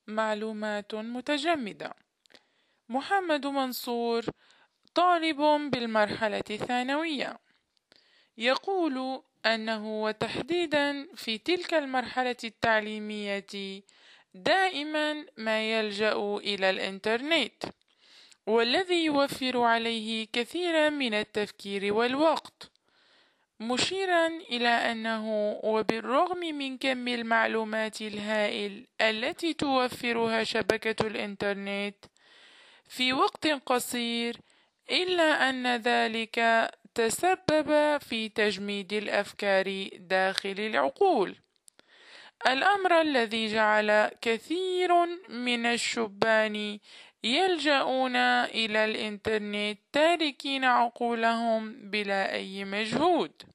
معلومات متجمدة. محمد منصور طالب بالمرحلة الثانوية، يقول أنه وتحديدا في تلك المرحلة التعليمية دائما ما يلجأ إلى الإنترنت، والذي يوفر عليه كثيرا من التفكير والوقت، مشيرا إلى أنه وبالرغم من كم المعلومات الهائل التي توفرها شبكة الإنترنت في وقت قصير، إلا أن ذلك تسبب في تجميد الأفكار داخل العقول، الأمر الذي جعل كثير من الشبان يلجؤون إلى الإنترنت تاركين عقولهم بلا أي مجهود.